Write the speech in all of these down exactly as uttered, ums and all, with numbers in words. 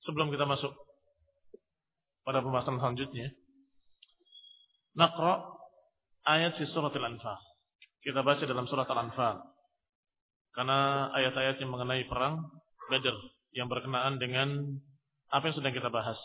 sebelum kita masuk pada pembahasan selanjutnya, naqra ayat di surat Al-Anfal. Kita baca dalam surat Al-Anfal. Karena ayat-ayat yang mengenai perang Badr yang berkenaan dengan apa yang sedang kita bahas.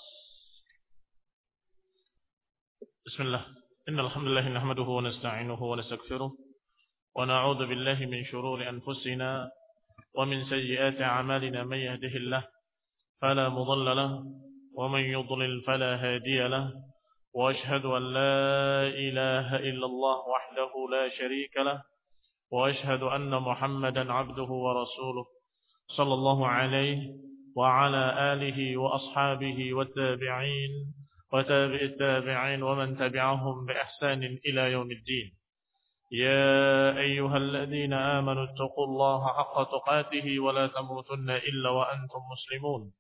Bismillah. Innal hamdalillah nahmaduhu wa nasta'inuhu wa nastaghfiruh wa na'udzu billahi min shururi anfusina wa min sayyiati a'malina may yahdihillahu fala mudilla lahu wa man yudlil fala hadiya lahu. وأشهد أن لا إله إلا الله وحده لا شريك له وأشهد أن محمدا عبده ورسوله صلى الله عليه وعلى آله وأصحابه والتابعين وتابع التابعين ومن تبعهم بإحسان إلى يوم الدين. يا أيها الذين آمنوا اتقوا الله حق تقاته ولا تموتن إلا وأنتم مسلمون.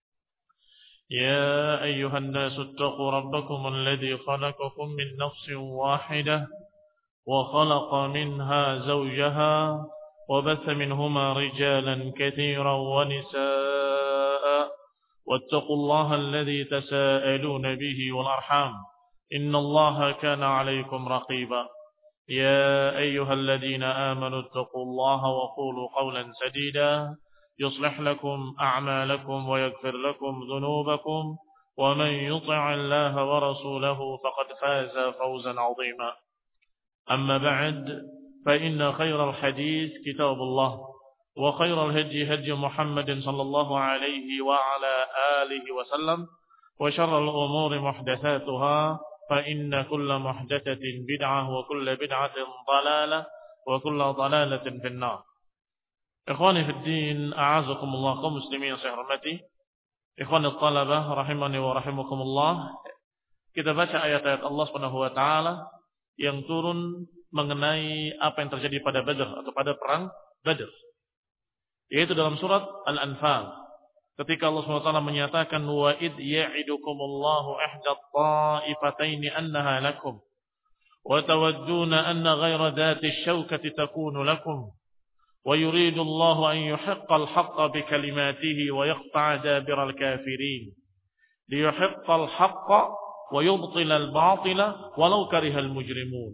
يا أيها الناس اتقوا ربكم الذي خلقكم من نفس واحدة وخلق منها زوجها وبث منهما رجالا كثيرا ونساء واتقوا الله الذي تساءلون به والأرحام إن الله كان عليكم رقيبا. يا أيها الذين آمنوا اتقوا الله وقولوا قولا سديدا يصلح لكم أعمالكم ويغفر لكم ذنوبكم ومن يطع الله ورسوله فقد فاز فوزا عظيما. أما بعد فإن خير الحديث كتاب الله وخير الهدي هدي محمد صلى الله عليه وعلى آله وسلم وشر الأمور محدثاتها فإن كل محدثة بدعة وكل بدعة ضلالة وكل ضلالة في النار. Ikhwani fi din, a'azakumullah, kaum muslimin yang saya hormati. Ikhwani talabah rahimani wa rahimakumullah. Kita baca ayat-ayat Allah Subhanahu wa taala yang turun mengenai apa yang terjadi pada Badr atau pada perang Badr. Yaitu dalam surat Al-Anfal. Ketika Allah Subhanahu wa taala menyatakan wa id ya'idukumullahu ihda at-ta'ifataini annaha lakum wa tawadduna anna ghayra dhati asy-syaukati takunu lakum. ويريد الله أن يحق الحق بكلماته ويقطع دابر الكافرين ليحق الحق ويبطل الباطل ولو كره المجرمون.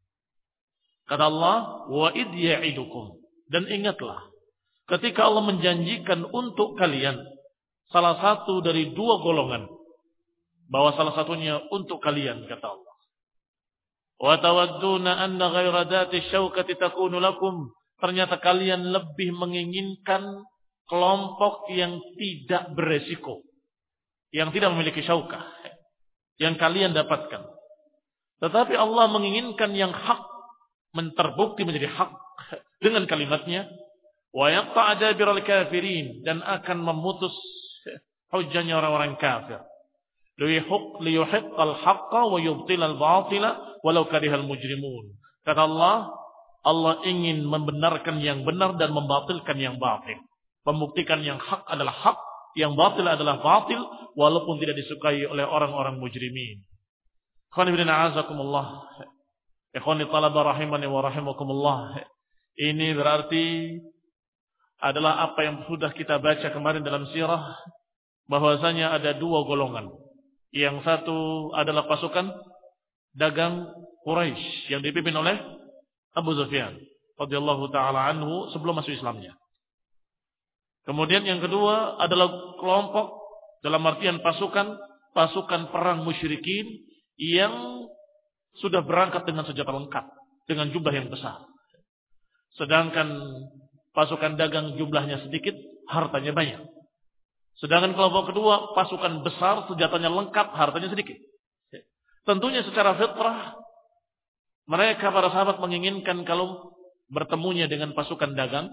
Kata Allah, wa id ya'idukum, dan ingatlah ketika Allah menjanjikan untuk kalian salah satu dari dua golongan, bahwa salah satunya untuk kalian, kata Allah. Wa tawadduna anna ghayra dhati syaukati takunu lakum. Ternyata kalian lebih menginginkan kelompok yang tidak beresiko, yang tidak memiliki syaukah, yang kalian dapatkan. Tetapi Allah menginginkan yang hak, terbukti menjadi hak dengan kalimatnya, wa yaqta'a dabiral kafirin, dan akan memutus hujjahnya orang-orang kafir. Liyuhiqqal haqqa wa yubtilal batila walau karihal mujrimun. Kata Allah, Allah ingin membenarkan yang benar dan membatilkan yang batil. Membuktikan yang hak adalah hak, yang batil adalah batil, walaupun tidak disukai oleh orang-orang mujrimin. Ikhwani bin a'azakumullah. Ikhwani talaba rahimani wa rahimakumullah. Ini berarti adalah apa yang sudah kita baca kemarin dalam sirah, bahwasanya ada dua golongan. Yang satu adalah pasukan dagang Quraisy yang dipimpin oleh Abu Sufyan radhiyallahu taala anhu sebelum masuk Islamnya. Kemudian yang kedua adalah kelompok dalam artian pasukan pasukan perang musyrikin yang sudah berangkat dengan senjata lengkap, dengan jumlah yang besar. Sedangkan pasukan dagang jumlahnya sedikit, hartanya banyak. Sedangkan kelompok kedua pasukan besar, senjatanya lengkap, hartanya sedikit. Tentunya secara fitrah mereka para sahabat menginginkan kalau bertemunya dengan pasukan dagang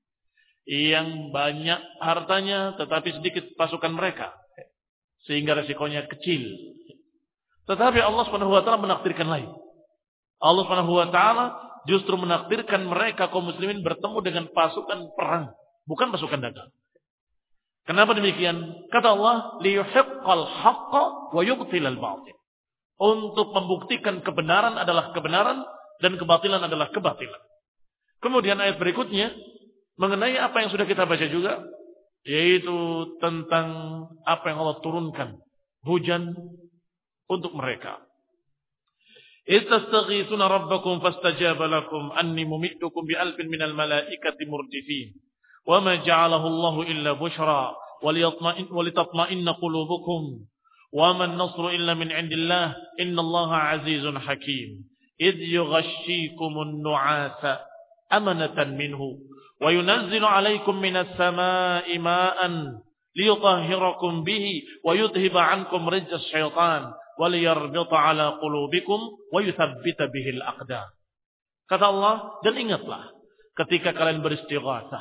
yang banyak hartanya tetapi sedikit pasukan mereka, sehingga resikonya kecil. Tetapi Allah Subhanahu wa taala menakdirkan lain. Allah Subhanahu wa taala justru menakdirkan mereka kaum muslimin bertemu dengan pasukan perang, bukan pasukan dagang. Kenapa demikian? Kata Allah, liyuhiqqal haqqa wa yubtilal batil. Untuk membuktikan kebenaran adalah kebenaran dan kebatilan adalah kebatilan. Kemudian ayat berikutnya mengenai apa yang sudah kita baca juga, yaitu tentang apa yang Allah turunkan, hujan untuk mereka. Istastaghithuna rabbakum fastajaba lakum anni mumiddukum bi alfin minal malaikati murdifin. Wa ma ja'alahu Allahu illa bushra wa litatma'inna qulubukum. Wa ma an-nasru illa min 'indillah innallaha 'azizun hakim. Idh yughashshikumun nu'asa amanatan minhu wa yunazzilu 'alaykum minas samaa'i ma'an liyutahhirakum bihi wa yudhhiba 'ankum rijzas syaitan waliyarbita ala qulubikum wa yuthabbita bihil aqdam. Kata Allah, dan ingatlah ketika kalian beristighatsah,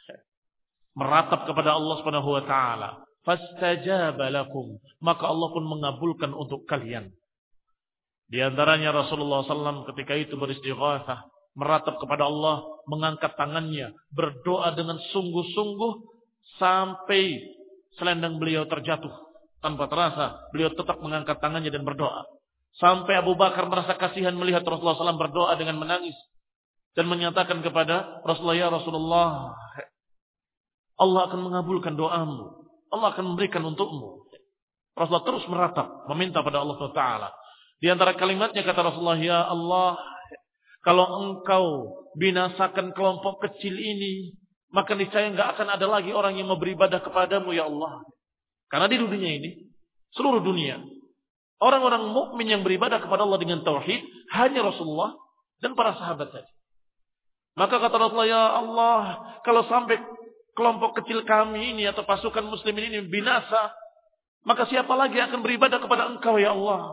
meratap kepada Allah Subhanahu wa taala, fastajaba lakum, maka Allah pun mengabulkan untuk kalian. Di antaranya Rasulullah sallallahu alaihi wasallam ketika itu beristighatsah, meratap kepada Allah, mengangkat tangannya, berdoa dengan sungguh-sungguh sampai selendang beliau terjatuh. Tanpa terasa, beliau tetap mengangkat tangannya dan berdoa. Sampai Abu Bakar merasa kasihan melihat Rasulullah sallallahu alaihi wasallam berdoa dengan menangis. Dan menyatakan kepada Rasulullah, ya Rasulullah, Allah akan mengabulkan doamu. Allah akan memberikan untukmu. Rasulullah terus meratap, meminta pada Allah subhanahu wa taala. Di antara kalimatnya kata Rasulullah, ya Allah, kalau engkau binasakan kelompok kecil ini, maka niscaya enggak akan ada lagi orang yang mau beribadah kepadamu, ya Allah. Karena di dunia ini, seluruh dunia, orang-orang mukmin yang beribadah kepada Allah dengan tauhid hanya Rasulullah dan para sahabat saja. Maka kata Rasulullah, ya Allah, kalau sampai kelompok kecil kami ini atau pasukan muslimin ini binasa, maka siapa lagi akan beribadah kepada engkau, ya Allah?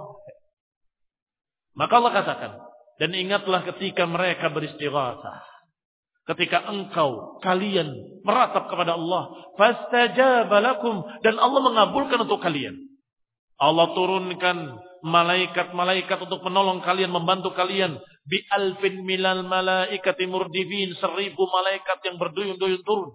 Maka Allah katakan, dan ingatlah ketika mereka beristighatsah. Ketika engkau, kalian meratap kepada Allah. Fastajaba lakum. Dan Allah mengabulkan untuk kalian. Allah turunkan malaikat-malaikat untuk menolong kalian, membantu kalian. Bi alfin milal malaikati murdifin. Seribu malaikat yang berduyun-duyun turun.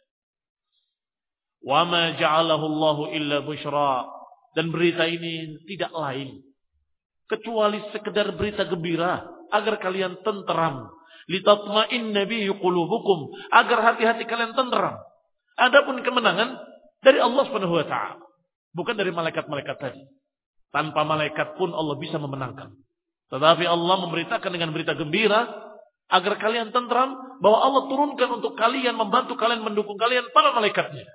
Wa ma ja'alahu Allahu illa bushra. Dan berita ini tidak lain kecuali sekedar berita gembira agar kalian tenteram. Litatma'inna bihi qulubukum, agar hati-hati kalian tenteram. Adapun kemenangan dari Allah Subhanahu wa taala, bukan dari malaikat-malaikat tadi. Tanpa malaikat pun Allah bisa memenangkan. Tetapi Allah memberitakan dengan berita gembira agar kalian tenteram bahwa Allah turunkan untuk kalian, membantu kalian, mendukung kalian para malaikatnya.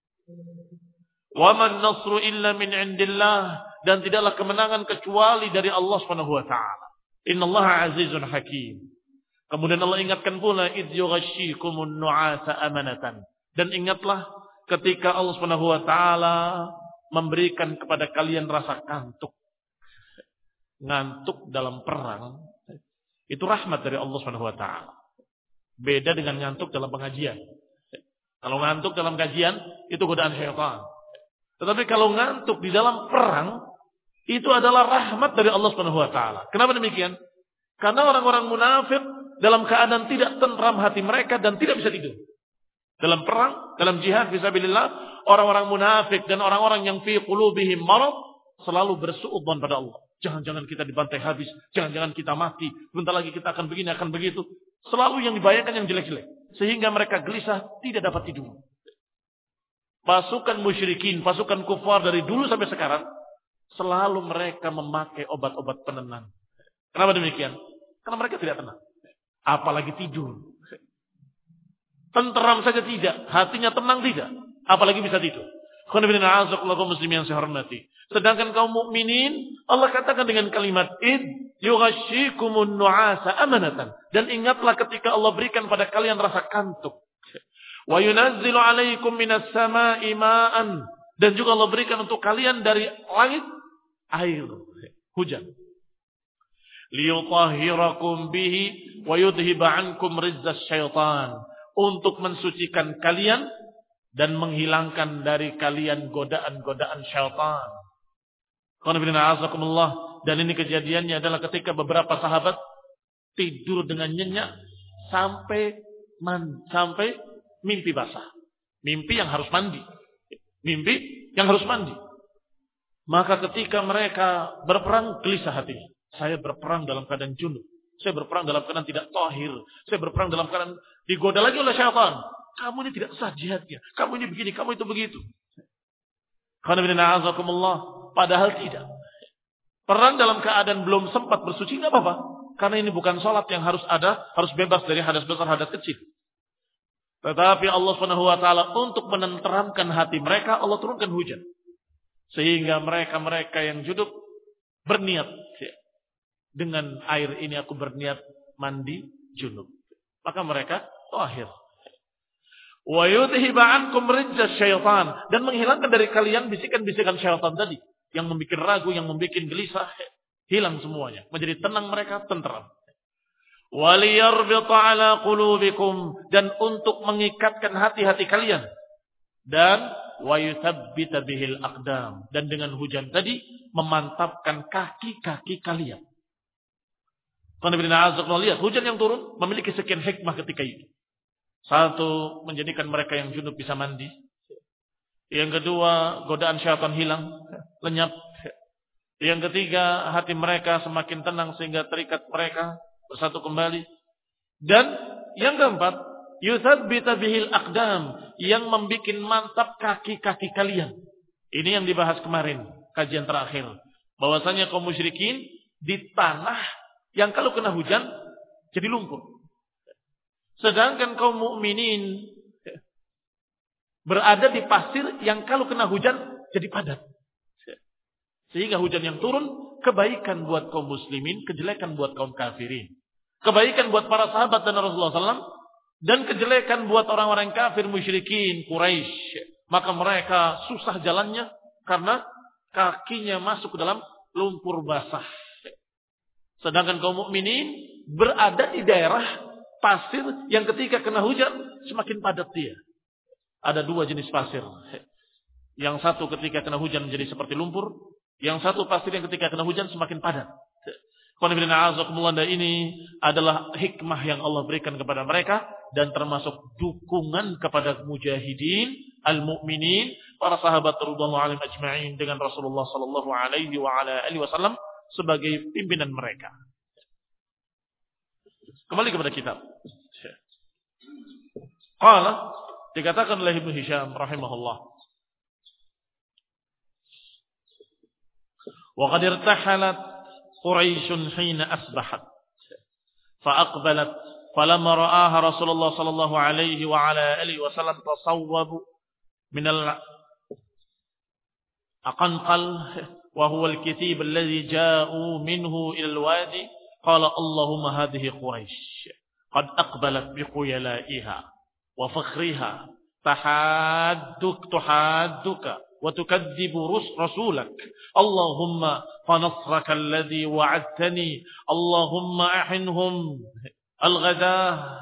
Wa man nasru illa min 'indillah, dan tidaklah kemenangan kecuali dari Allah Subhanahu wa taala. Innallaha 'azizun hakim. Kemudian Allah ingatkan pula, idh yughashshikumun nu'asa amanatan. Dan ingatlah ketika Allah Subhanahu wa taala memberikan kepada kalian rasa kantuk. Ngantuk dalam perang itu rahmat dari Allah Subhanahu wa taala. Beda dengan ngantuk dalam pengajian. Kalau ngantuk dalam kajian itu godaan syaitan. Tetapi kalau ngantuk di dalam perang itu adalah rahmat dari Allah Subhanahu wa taala. Kenapa demikian? Karena orang-orang munafik dalam keadaan tidak tentram hati mereka dan tidak bisa tidur. Dalam perang, dalam jihad fisabilillah, orang-orang munafik dan orang-orang yang fi qulubihim marad selalu bersuudzon pada Allah. Jangan-jangan kita dibantai habis, jangan-jangan kita mati, bentar lagi kita akan begini, akan begitu. Selalu yang dibayangkan yang jelek-jelek, sehingga mereka gelisah, tidak dapat tidur. Pasukan musyrikin, pasukan kufar dari dulu sampai sekarang, selalu mereka memakai obat-obat penenang. Kenapa demikian? Karena mereka tidak tenang. Apalagi tidur. Tenteram saja tidak. Hatinya tenang tidak. Apalagi bisa tidur. Muslimin yang saya hormati. Sedangkan kaum mukminin, Allah katakan dengan kalimat id yughashshikumun nu'asa amanatan. Dan ingatlah ketika Allah berikan pada kalian rasa kantuk. Wa yunazzilu 'alaikum minas samaa'i ma'an. Dan juga Allah berikan untuk kalian dari langit air, hujan. Liyutahhirakum bihi wa yudhhiba 'ankum rizzas syaitan, untuk mensucikan kalian dan menghilangkan dari kalian godaan-godaan syaitan. Dan ini kejadiannya adalah ketika beberapa sahabat tidur dengan nyenyak sampai man, sampai mimpi basah. Mimpi yang harus mandi. Mimpi yang harus mandi. Maka ketika mereka berperang, gelisah hatinya. Saya berperang dalam keadaan junub. Saya berperang dalam keadaan tidak tahir. Saya berperang dalam keadaan digoda lagi oleh syaitan. kamu ini tidak sah jihadnya. Kamu ini begini, kamu itu begitu. Padahal tidak. Perang dalam keadaan belum sempat bersuci nggak apa-apa. Karena ini bukan sholat yang harus ada, harus bebas dari hadas besar, hadas kecil. Tetapi Allah Subhanahu wa taala untuk menenteramkan hati mereka, Allah turunkan hujan. Sehingga mereka-mereka yang junub berniat, dengan air ini aku berniat mandi junub. Maka mereka tahir. Wa yudhiba ankum rijza syaitan, dan menghilangkan dari kalian bisikan-bisikan syaitan tadi yang membuat ragu, yang membuat gelisah, hilang semuanya, menjadi tenang mereka, tenteram. Waliyarbita ala qulubikum, dan untuk mengikatkan hati-hati kalian, dan wa yuthabbita bihil aqdam, dan dengan hujan tadi memantapkan kaki-kaki kalian. Lihat, hujan yang turun memiliki sekian hikmah ketika itu. Satu, menjadikan mereka yang junub bisa mandi. Yang kedua, godaan syaitan hilang, lenyap. Yang ketiga, hati mereka semakin tenang sehingga terikat mereka bersatu kembali. Dan yang keempat, yuthabbita bihil aqdam, yang membuat mantap kaki-kaki kalian. Ini yang dibahas kemarin, kajian terakhir. Bahwasanya kaum musyrikin di tanah yang kalau kena hujan jadi lumpur. Sedangkan kaum mukminin berada di pasir yang kalau kena hujan jadi padat. Sehingga hujan yang turun kebaikan buat kaum muslimin, kejelekan buat kaum kafirin. Kebaikan buat para sahabat dan Rasulullah sallallahu alaihi wasallam, dan kejelekan buat orang-orang kafir musyrikin Quraisy. Maka mereka susah jalannya karena kakinya masuk ke dalam lumpur basah. Sedangkan kaum mukminin berada di daerah pasir yang ketika kena hujan semakin padat dia. Ada dua jenis pasir. Yang satu ketika kena hujan menjadi seperti lumpur. Yang satu pasir yang ketika kena hujan semakin padat. Ini adalah hikmah yang Allah berikan kepada mereka. Dan termasuk dukungan kepada mujahidin, al-mu'minin, para sahabat radhiyallahu anhum ajma'in dengan Rasulullah sallallahu alaihi wa ala alihi wasallam sebagai pimpinan mereka. Kembali kepada kitab. Qala, dikatakan oleh Ibnu Hisham rahimahullah, wa qad irtahalat Quraisyun hina asbahat fa aqbalat falamma ra'aha Rasulullah sallallahu alaihi wa ala alihi wasallam tasawwabu min al-aqanqal wa huwa al-kithib alladhi ja'u minhu ila al-wadi qala Allahumma hadhihi Quraish qad aqbalat biquyalaiha wa fakhriha tahadduk tuhadduka wa tukadzibu rasulak Allahumma fanasraka alladhi wa'adtani Allahumma ahinhum al-ghadah.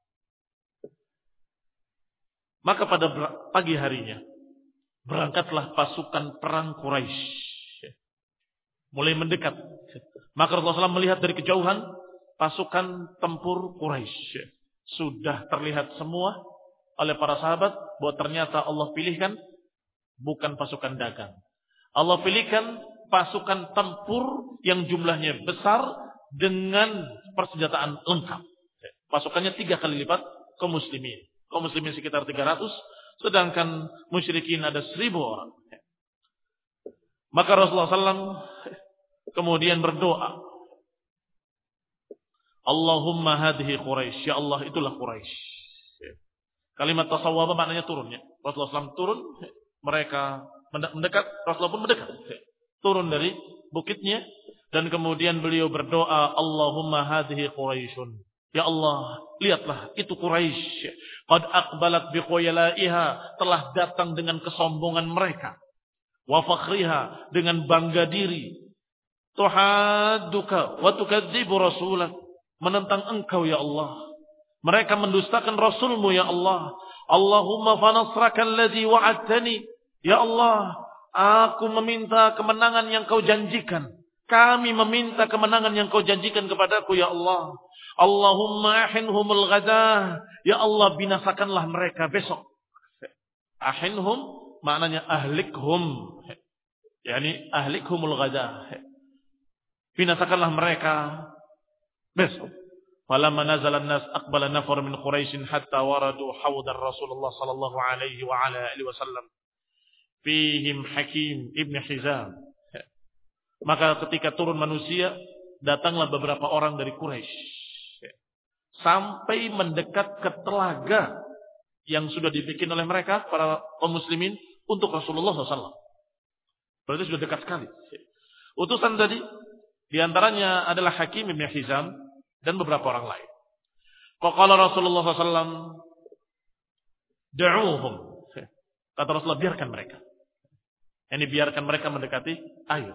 Maka pada pagi harinya berangkatlah pasukan perang Quraisy, mulai mendekat. Maka Rasulullah shallallahu alaihi wasallam melihat dari kejauhan pasukan tempur Quraisy. Sudah terlihat semua oleh para sahabat bahwa ternyata Allah pilihkan bukan pasukan dagang. Allah pilihkan pasukan tempur yang jumlahnya besar dengan persenjataan lengkap. Pasukannya tiga kali lipat kaum muslimin. Kaum muslimin sekitar tiga ratus, sedangkan musyrikin ada seribu orang. Maka Rasulullah shallallahu alaihi wasallam kemudian berdoa, Allahumma hadhihi Quraisy, ya Allah itulah Quraisy. Kalimat tasawwaba maknanya turunnya. Rasulullah shallallahu alaihi wasallam turun, mereka mendekat, Rasulullah pun mendekat. Turun dari bukitnya dan kemudian beliau berdoa, Allahumma hadhihi Quraisyun. Ya Allah, lihatlah itu Quraisy. Qad aqbalat biquyalaiha, telah datang dengan kesombongan mereka. Wa fakhriha, dengan bangga diri. Tuhadduka wa tukadzibu rasulak, menentang engkau ya Allah. Mereka mendustakan Rasulmu ya Allah. Allahumma fanasraka alladhi wa'adtani. Ya Allah, aku meminta kemenangan yang kau janjikan. Kami meminta kemenangan yang kau janjikan kepadaku ya Allah. Allahumma ahinhumul ghadah. Ya Allah, binasakanlah mereka besok. Ahinhum maknanya ahlikhum. Yani ahlikhumul ghadah. Binasakanlah mereka besok. Falamma nazala an-nas aqbala nafar min Quraisy hatta waradu hawdar Rasulullah sallallahu alaihi wa ala alihi wasallam. Fihim Hakim ibn Hizam. Maka ketika turun manusia, datanglah beberapa orang dari Quraisy. Sampai mendekat ke telaga yang sudah dibikin oleh mereka, para kaum muslimin, untuk Rasulullah sallallahu alaihi wasallam. Berarti sudah dekat sekali. Utusan tadi, diantaranya adalah Hakim ibn Hizam dan beberapa orang lain. Faqala Rasulullah sallallahu alaihi wasallam, da'uhum. Kata Rasulullah, biarkan mereka. Ini biarkan mereka mendekati air.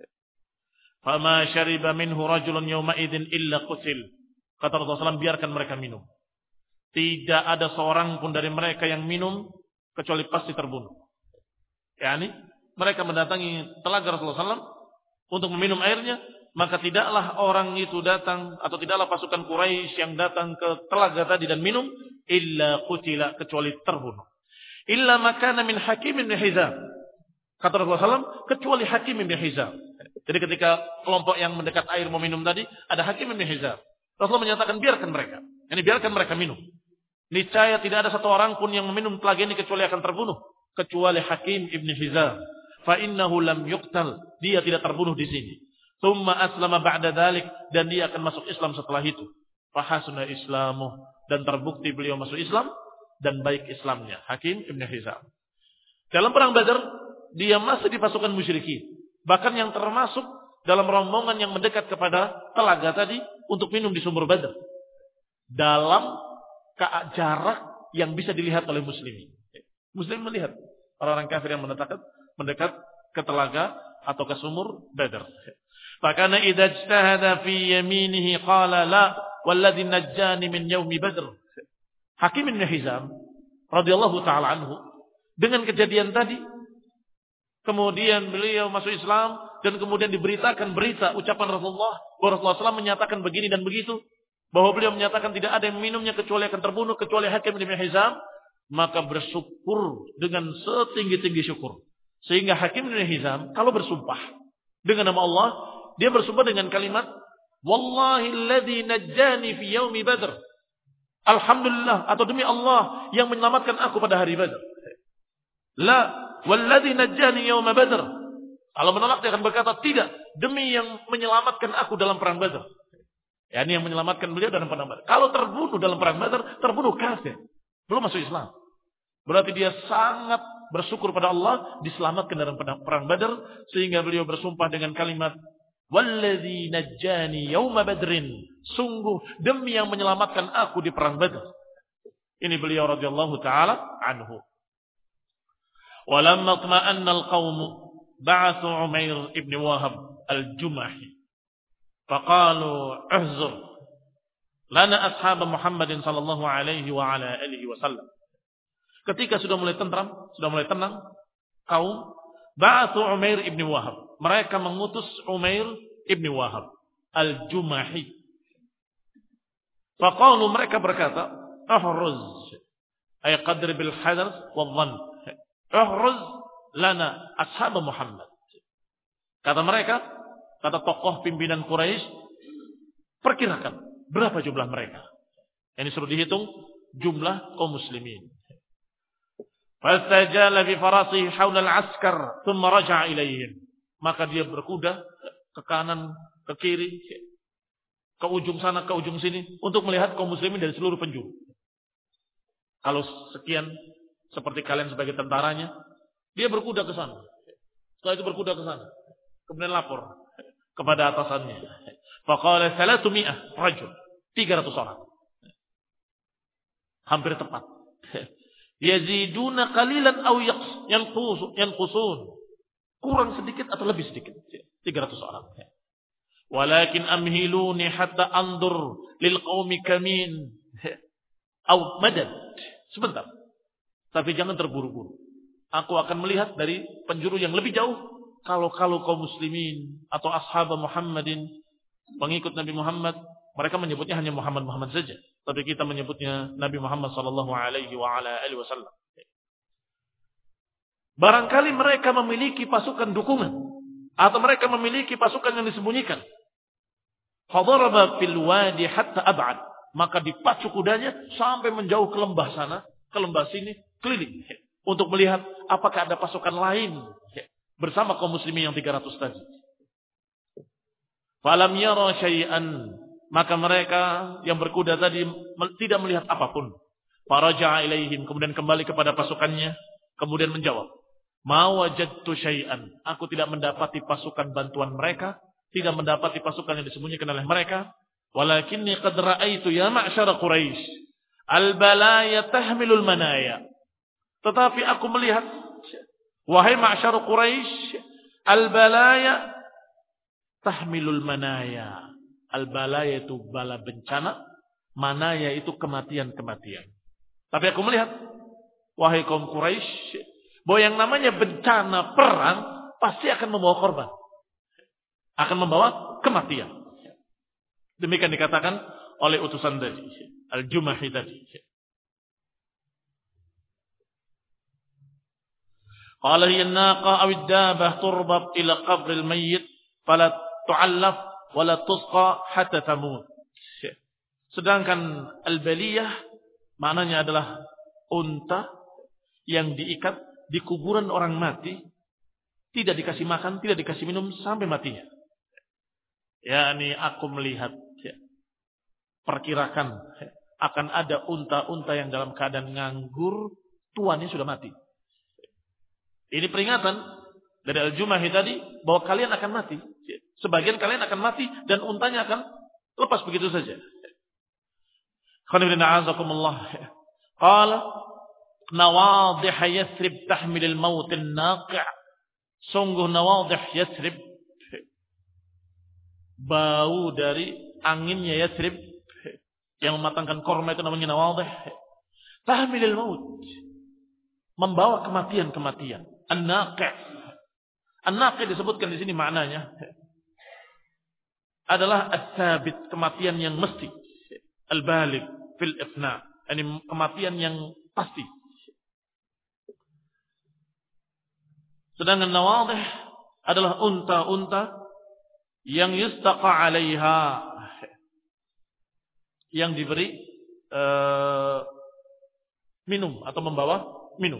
Fama syariba minhu rajulun yawma idzin illa qutil. Kata Rasulullah sallallahu alaihi wasallam, biarkan mereka minum. Tidak ada seorang pun dari mereka yang minum kecuali pasti terbunuh. Yani mereka mendatangi telaga Rasulullah sallallahu alaihi wasallam untuk meminum airnya, maka tidaklah orang itu datang atau tidaklah pasukan Quraisy yang datang ke telaga tadi dan minum illa qutila, kecuali terbunuh. Illa makana min Hakim bin Hizam. Kata Rasulullah sallallahu alaihi wasallam, kecuali Hakim bin Hizam. Jadi ketika kelompok yang mendekat air mau minum tadi, ada Hakim bin Hizam. Rasulullah menyatakan biarkan mereka. Ini biarkan mereka minum. Niscaya tidak ada satu orang pun yang meminum telaga ini kecuali akan terbunuh, kecuali Hakim ibn Hizam. Fa innahu lam yuqtal, dia tidak terbunuh di sini. Tsumma aslama ba'da dzalik, dan dia akan masuk Islam setelah itu. Fa hasuna islamuh, dan terbukti beliau masuk Islam dan baik Islamnya. Hakim ibn Hizam. Dalam perang Badar, dia masih di pasukan musyrikin. Bahkan yang termasuk dalam rombongan yang mendekat kepada telaga tadi untuk minum di sumur Badar. Dalam jarak yang bisa dilihat oleh muslimin. Muslim melihat orang-orang kafir yang mendekat, mendekat ke telaga atau ke sumur Badar. Fakana idza ijtahada fi yaminihi qala la walladhi najjani min yaumi Badr. Hakim bin Hizam radhiyallahu taala anhu, dengan kejadian tadi kemudian beliau masuk Islam dan kemudian diberitakan berita ucapan Rasulullah bahwa Rasulullah sallallahu alaihi wasallam menyatakan begini dan begitu, bahwa beliau menyatakan tidak ada yang minumnya kecuali akan terbunuh kecuali Hakim bin Hizam, maka bersyukur dengan setinggi-tinggi syukur. Sehingga Hakim bin Hizam kalau bersumpah dengan nama Allah, dia bersumpah dengan kalimat wallahi alladzi najjani fi yaumi Badr. Alhamdulillah, atau demi Allah yang menyelamatkan aku pada hari Badar. La walladzi najjani yauma Badr. Kalau menolak dia akan berkata tidak, demi yang menyelamatkan aku dalam perang Badar. Ya, ini yang menyelamatkan beliau dalam perang Badar. Kalau terbunuh dalam perang Badar, terbunuh kafir, belum masuk Islam. Berarti dia sangat bersyukur pada Allah diselamatkan dalam perang Badar, sehingga beliau bersumpah dengan kalimat walladzi najjani yauma Badrin. Sungguh demi yang menyelamatkan aku di perang Badar. Ini beliau radhiyallahu taala anhu. Walamma tma'anna al-qaum ba'athu Umair ibn Wahab al-Jumahi. Faqalu ihzur lana ashab Muhammadin sallallahu alaihi wa ala alihi wasallam. Ketika sudah mulai tentram, sudah mulai tenang, kaum ba'athu Umair ibn Wahab. Mereka mengutus Umair ibn Wahab al-Jumahi. Faqalu, mereka berkata, ahruz ay qadri bil hadar wal dhann. Ahruz lana ashab Muhammad. Kata mereka, kata tokoh pimpinan Quraisy, perkirakan berapa jumlah mereka. Ini suruh dihitung jumlah kaum muslimin. Fastajala bi farasihi haula al-askar thumma raja'a ilaihim. Maka dia berkuda ke kanan, ke kiri, ke ujung sana, ke ujung sini untuk melihat kaum muslimin dari seluruh penjuru. Kalau sekian seperti kalian sebagai tentaranya, dia berkuda ke sana. Setelah itu berkuda ke sana. Kemudian lapor kepada atasannya. Faqala salatu mi'ah rajul. tiga ratus orang. Hampir tepat. Yaziduna qalilan aw yanqusun yanqusun. Kurang sedikit atau lebih sedikit. tiga ratus orang. Walakin amhiluni hatta andur lil qaumi kamin aw madad. Sebentar. Tapi jangan terburu-buru. Aku akan melihat dari penjuru yang lebih jauh. Kalau-kalau kaum muslimin atau ashab Muhammadin, pengikut Nabi Muhammad, mereka menyebutnya hanya Muhammad-Muhammad saja. Tapi kita menyebutnya Nabi Muhammad sallallahu alaihi wa ala alihi wasallam. Barangkali mereka memiliki pasukan dukungan. Atau mereka memiliki pasukan yang disembunyikan. Fadaraba fil wadi hatta ab'ad. Maka dipacu kudanya sampai menjauh ke lembah sana, ke lembah sini, keliling. Untuk melihat apakah ada pasukan lain bersama kaum muslimin yang tiga ratus tadi. Falam yara syai'an. Maka mereka yang berkuda tadi tidak melihat apapun. Faraja'a ilaihim. Kemudian kembali kepada pasukannya. Kemudian menjawab. Ma wajadtu syai'an. Aku tidak mendapati pasukan bantuan mereka. Tidak mendapati pasukan yang disembunyikan oleh mereka. Walakinni qad ra'aitu ya ma'syara Quraisy. Al-balaya tahmilul manaya. Tetapi aku melihat. Wahai ma'syara Quraisy. Al-balaya tahmilul manaya. Al-balaya itu bala bencana. Manaya itu kematian-kematian. Tapi aku melihat. Wahai kaum Quraisy. Bahwa yang namanya bencana perang. Pasti akan membawa korban. Akan membawa kematian. Demikian dikatakan oleh utusan tadi. Al-Jumahi tadi. Qala hiya an-naqa aw ad-dabah turbab ila qabr al-mayyit fala tu'allaf wala tusqa hatta tamut. Sedangkan al-baliyah maknanya adalah unta yang diikat di kuburan orang mati, tidak dikasih makan, tidak dikasih minum sampai matinya. yakni aku melihat, ya, perkirakan ya, akan ada unta-unta yang dalam keadaan nganggur, tuannya sudah mati. Ini peringatan dari Al-Jumahi tadi bahwa kalian akan mati. Sebagian kalian akan mati dan untanya akan lepas begitu saja. Qala nawadih Yathrib tahmilil mautin naqi'. Sungguh nawadih Yathrib, bau dari anginnya Yathrib yang mematangkan korma itu namanya nawadih. Tahmilil maut, membawa kematian-kematian. An-naqi'. An-naqi' disebutkan di sini maknanya adalah as-sabit, kematian yang mesti. Al-baligh fil ifna, ini kematian yang pasti. Sedangkan nawadih adalah unta-unta yang yustaqa 'alaiha, yang diberi uh, minum atau membawa minum.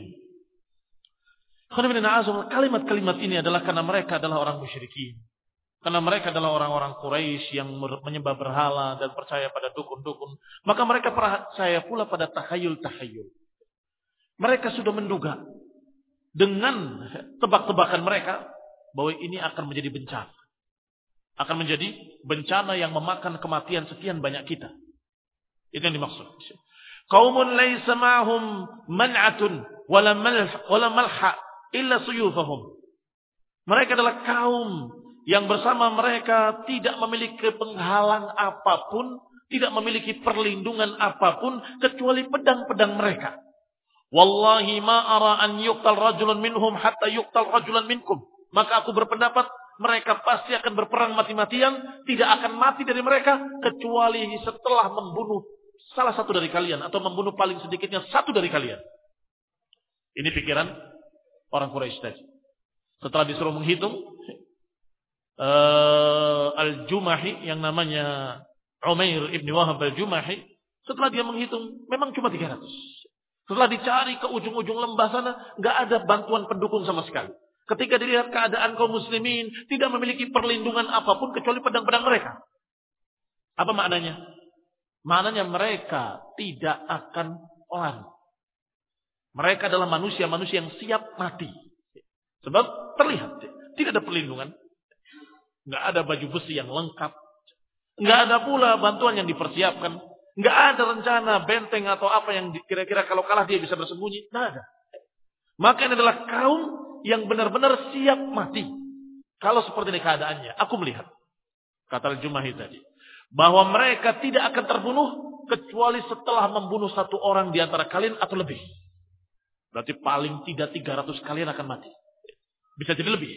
Kalimat-kalimat ini adalah karena mereka adalah orang musyrikin. Karena mereka adalah orang-orang Quraisy yang menyembah berhala dan percaya pada dukun-dukun. Maka mereka percaya pula pada takhayul-takhayul. Mereka sudah menduga dengan tebak-tebakan mereka bahwa ini akan menjadi bencana. Akan menjadi bencana yang memakan kematian sekian banyak kita. Itu yang dimaksud. Qaumun laysa ma'hum man'atun wala malha wala malha illa suyufahum. Mereka adalah kaum yang bersama mereka tidak memiliki penghalang apapun, tidak memiliki perlindungan apapun kecuali pedang-pedang mereka. Wallahi ma ara an yuqtal rajulun minhum hatta yuqtal rajulan minkum. Maka aku berpendapat mereka pasti akan berperang mati-matian, tidak akan mati dari mereka kecuali setelah membunuh salah satu dari kalian atau membunuh paling sedikitnya satu dari kalian. Ini pikiran orang Quraisy tadi. Setelah disuruh menghitung, uh, Al-Jumahi yang namanya Umair ibn Wahab Al-Jumahi, setelah dia menghitung memang cuma tiga ratus. Setelah dicari ke ujung-ujung lembah sana, nggak ada bantuan pendukung sama sekali. Ketika dilihat keadaan kaum muslimin tidak memiliki perlindungan apapun kecuali pedang-pedang mereka. Apa maknanya? Maknanya mereka tidak akan orang. Mereka adalah manusia-manusia yang siap mati. Sebab terlihat tidak ada perlindungan. Nggak ada baju besi yang lengkap. Nggak ada pula bantuan yang dipersiapkan. Nggak ada rencana benteng atau apa yang kira-kira kalau kalah dia bisa bersembunyi. Nggak ada. Maka ini adalah kaum yang benar-benar siap mati. Kalau seperti ini keadaannya, aku melihat, kata Al-Jumahi tadi, bahwa mereka tidak akan terbunuh kecuali setelah membunuh satu orang di antara kalian atau lebih. Berarti paling tidak tiga ratus kalian akan mati. Bisa jadi lebih.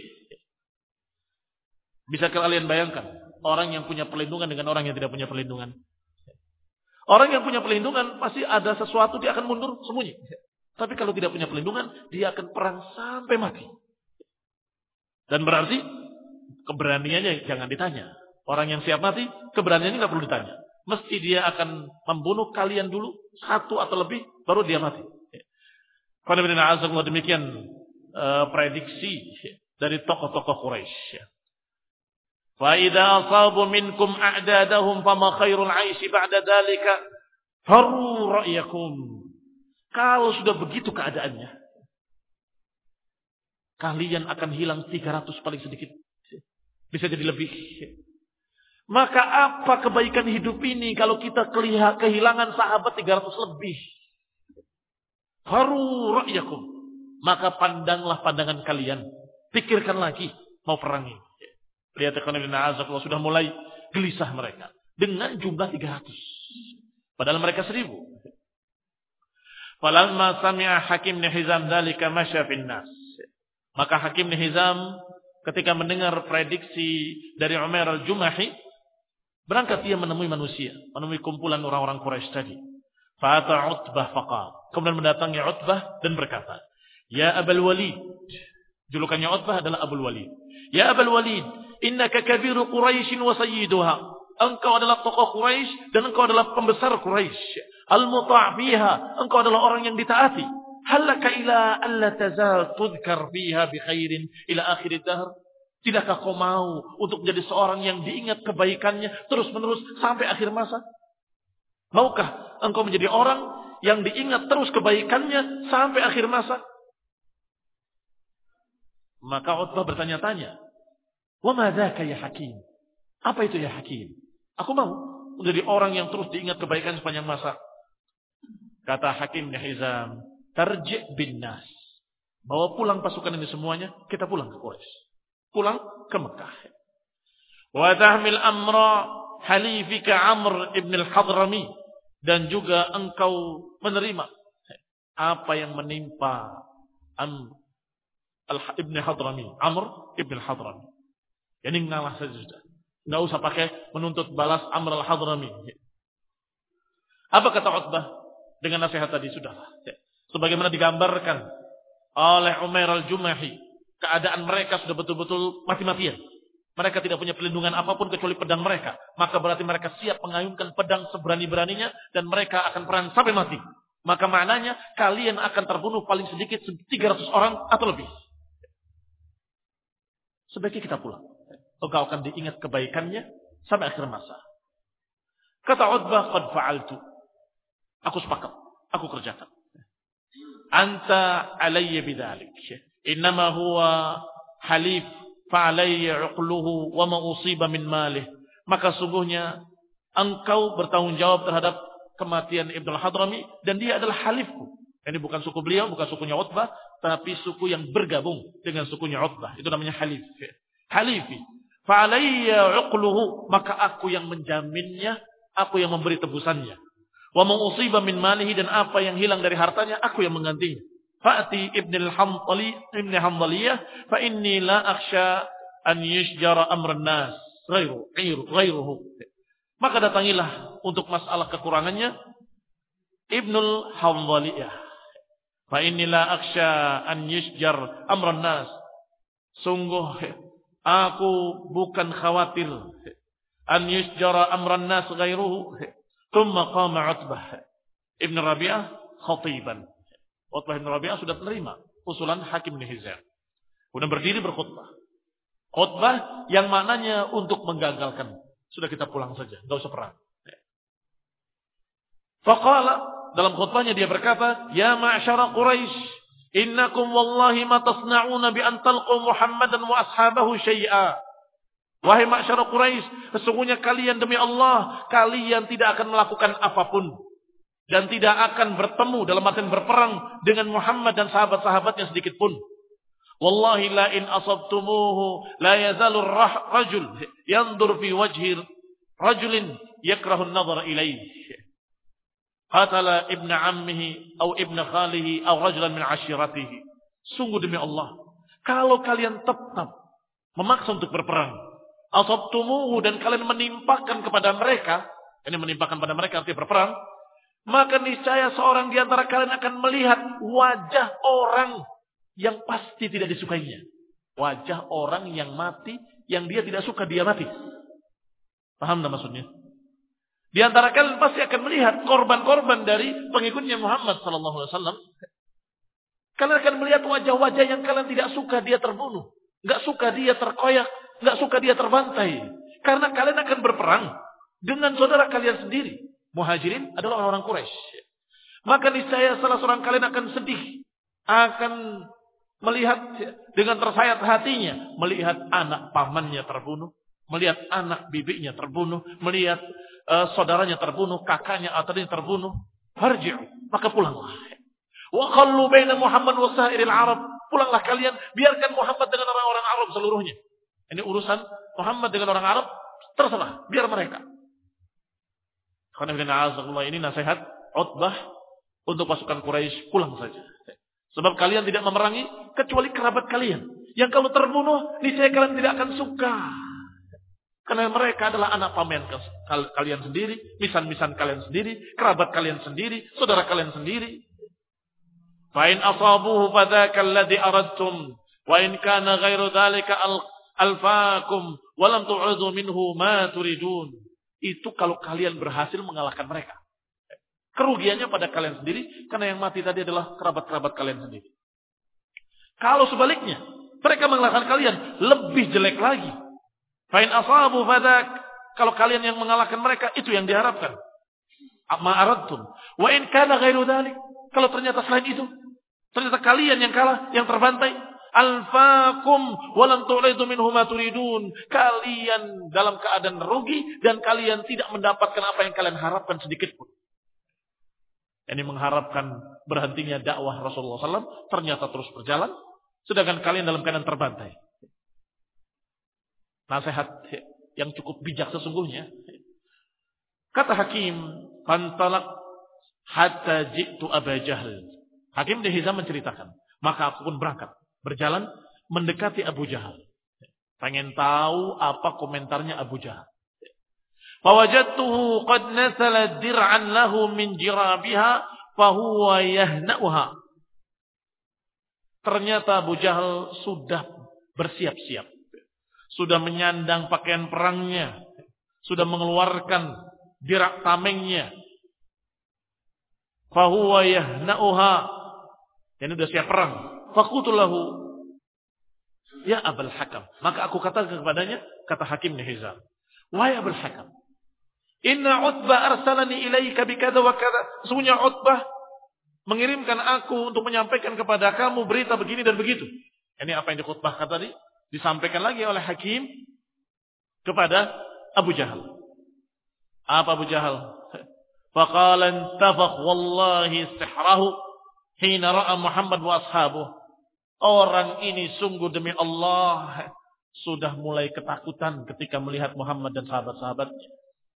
Bisa kalian bayangkan orang yang punya perlindungan dengan orang yang tidak punya perlindungan. Orang yang punya perlindungan pasti ada sesuatu dia akan mundur sembunyi. Tapi kalau tidak punya perlindungan, dia akan perang sampai mati. Dan berarti keberaniannya jangan ditanya. Orang yang siap mati, keberaniannya nggak perlu ditanya. Mesti dia akan membunuh kalian dulu, satu atau lebih, baru dia mati. Karena demikian uh, prediksi dari tokoh-tokoh Quraisy. Fa idza asabu minkum a'dadahum fama khairul 'aishi ba'da dzalika faru ra'yakum. Kalau sudah begitu keadaannya, kalian akan hilang tiga ratus paling sedikit. Bisa jadi lebih. Maka apa kebaikan hidup ini kalau kita kehilangan sahabat tiga ratus lebih? Faru ra'yakum. Maka pandanglah pandangan kalian. Pikirkan lagi mau perangi. Lihat kalau sudah mulai gelisah mereka. Dengan jumlah tiga ratus. Padahal mereka seribu. Falamma sami'a Hakim bin Hizam dzalika masya fin nas. Maka Hakim bin Hizam ketika mendengar prediksi dari Umair al-Jumahi, berangkat dia menemui manusia, menemui kumpulan orang-orang Quraisy tadi. Fa'ata Utbah faqal. Kemudian mendatangi Utbah dan berkata, "Ya Abul Walid." Julukannya Utbah adalah Abul Walid. "Ya Abul Walid, innaka kabiru Quraisy wa sayyiduha." Engkau adalah tokoh Quraisy dan engkau adalah pembesar Quraisy. Al-muta' fiha, engkau adalah orang yang ditaati. Halaka ila alla tazal tudhkar fiha bi khairin ila akhir dahr. Tidakkah kau mau untuk menjadi seorang yang diingat kebaikannya terus-menerus sampai akhir masa? Maukah engkau menjadi orang yang diingat terus kebaikannya sampai akhir masa? Maka Utbah bertanya-tanya, "Wa ma dzaka ya Hakim?" Apa itu ya Hakim? Aku mau menjadi orang yang terus diingat kebaikan sepanjang masa. Kata Hakim bin Hizam, "Tarji' bin nas." Bawa pulang pasukan ini semuanya, kita pulang ke Quraisy. Pulang ke Mekah. Wa tahmil amra halifika Amr ibn al-Hadrami. Dan juga engkau menerima apa yang menimpa Amr ibn al-Hadrami. Amr ibn al-Hadrami. Ini ngalah saja sudah. Nggak usah pakai menuntut balas Amr al-Hadrami. Apa kata Utbah? Dengan nasihat tadi sudahlah. Sebagaimana digambarkan oleh Umair al-Jumahi. Keadaan mereka sudah betul-betul mati-matian. Mereka tidak punya perlindungan apapun kecuali pedang mereka. Maka berarti mereka siap mengayunkan pedang seberani-beraninya. Dan mereka akan perang sampai mati. Maka maknanya kalian akan terbunuh paling sedikit tiga ratus orang atau lebih. Sebaiknya kita pulang. Engkau akan diingat kebaikannya sampai akhir masa. Kata Utbah, "Qad fa'altu." Aku sepakat. Aku kerjakan. "Anta alayya bidzalik. Innama huwa halif fa'alayya 'uqluhu wa ma usiba min malih." Maka sungguhnya engkau bertanggung jawab terhadap kematian Ibnu al-Hadrami dan dia adalah halifku. Ini bukan suku beliau, bukan sukunya Utbah, tapi suku yang bergabung dengan sukunya Utbah. Itu namanya halif. Halifi. Fa'alayya 'uqluhu, maka aku yang menjaminnya, aku yang memberi tebusannya. Wa ma usiba min malihi, dan apa yang hilang dari hartanya aku yang menggantinya. Fa'ti Ibn al-Hamdali Ibn Hamdaliyah fa inni la akhsha an yusjara amran nas ghairu ghairuhu. Maka datangilah untuk masalah kekurangannya Ibnul Hamdaliyah. Fa inni la akhsha an yusjar amran nas. Sungguh aku bukan khawatir an yusjara amran nas ghairuhu. Thumma qama Utbah Ibn Rabi'ah khatiban. Utbah Ibn Rabi'ah sudah menerima usulan Hakim bin Hizam. Kemudian berdiri berkhutbah. Khutbah yang maknanya untuk menggagalkan. Sudah kita pulang saja, enggak usah perang. Faqala, dalam khutbahnya dia berkata, "Ya ma'syara Quraisy, innakum wallahi ma tasna'una bi an talqu Muhammadan wa ashabahu syai'a." Wahai ma'syara Quraisy, sesungguhnya kalian demi Allah, kalian tidak akan melakukan apapun dan tidak akan bertemu dalam artian berperang dengan Muhammad dan sahabat-sahabatnya sedikit pun. Wallahi la in asabtumuhu la yazalu rajul yandur fi wajhi rajulin yakrahu an-nazar ilayhi. Qatala ibn ammihi atau ibn khalihi atau rajulan min ashiratihi. Sungguh demi Allah, kalau kalian tetap memaksa untuk berperang, asabtumuhu, dan kalian menimpakan kepada mereka, ini menimpakan pada mereka artinya berperang, maka niscaya seorang di antara kalian akan melihat wajah orang yang pasti tidak disukainya. Wajah orang yang mati, yang dia tidak suka dia mati. Paham tak maksudnya? Di antara kalian pasti akan melihat korban-korban dari pengikutnya Muhammad sallallahu alaihi wasallam. Kalian akan melihat wajah-wajah yang kalian tidak suka dia terbunuh, enggak suka dia terkoyak, enggak suka dia terbantai. Karena kalian akan berperang dengan saudara kalian sendiri. Muhajirin adalah orang-orang Quraisy. Maka niscaya salah seorang kalian akan sedih, akan melihat dengan tersayat hatinya, melihat anak pamannya terbunuh, melihat anak bibinya terbunuh, melihat uh, saudaranya terbunuh, kakaknya atau ini terbunuh. Farji'u, maka pulanglah. Wa khallu baina Muhammad wa sa'iril Arab. Pulanglah kalian, biarkan Muhammad dengan orang-orang Arab seluruhnya. Ini urusan Muhammad dengan orang Arab, terserah, biar mereka. Karena ini nasihat Utbah untuk pasukan Quraisy, pulang saja. Sebab kalian tidak memerangi kecuali kerabat kalian. Yang kalau terbunuh, niscaya kalian tidak akan suka. Karena mereka adalah anak paman kalian sendiri, misan-misan kalian sendiri, kerabat kalian sendiri, saudara kalian sendiri. Fa in asabuhu fadzaka alladhi aradtum wa in kana ghairu dzalika alfaakum wa lam tu'udhu minhu ma turidun. Itu kalau kalian berhasil mengalahkan mereka. Kerugiannya pada kalian sendiri karena yang mati tadi adalah kerabat-kerabat kalian sendiri. Kalau sebaliknya, mereka mengalahkan kalian, lebih jelek lagi. Fa in asabu fadak, kalau kalian yang mengalahkan mereka, itu yang diharapkan. Ma'aradtum. Wa in kana ghairu dzalik, kalau ternyata selain itu, ternyata kalian yang kalah, yang terbantai, alfaakum wa lam tu'ridu minhum ma turidun. Kalian dalam keadaan rugi dan kalian tidak mendapatkan apa yang kalian harapkan sedikit pun. Ini mengharapkan berhentinya dakwah Rasulullah sallallahu alaihi wasallam, ternyata terus berjalan, sedangkan kalian dalam keadaan terbantai. Nasihat yang cukup bijak sesungguhnya. Kata Hakim, "Fantalaq hatta ji'tu Aba Jahal." Hakim bin Hizam menceritakan, maka aku pun berangkat, berjalan mendekati Abu Jahal. Pengen tahu apa komentarnya Abu Jahal. Fawajadtuhu qad nasala dir'an lahu min jirabiha fahuwa yahna'uha. Ternyata Abu Jahal sudah bersiap-siap. Sudah menyandang pakaian perangnya. Sudah mengeluarkan dirak tamengnya. Fahuwa yahna'uha. Ini sudah siap perang. Faqultu lahu, ya Abul Hakam. Maka aku katakan kepadanya, kata Hakim bin Hizam, wahai Abul Hakam, inna Utbah arsalani ilaika bikada wa kada. Sesungguhnya Utbah mengirimkan aku untuk menyampaikan kepada kamu berita begini dan begitu. Ini apa yang dikhutbahkan tadi disampaikan lagi oleh Hakim kepada Abu Jahal. Apa Abu Jahal? Faqala intafakh wallahi sihrahu hina ra'a Muhammad wa ashabuh. Orang ini sungguh demi Allah sudah mulai ketakutan ketika melihat Muhammad dan sahabat-sahabatnya.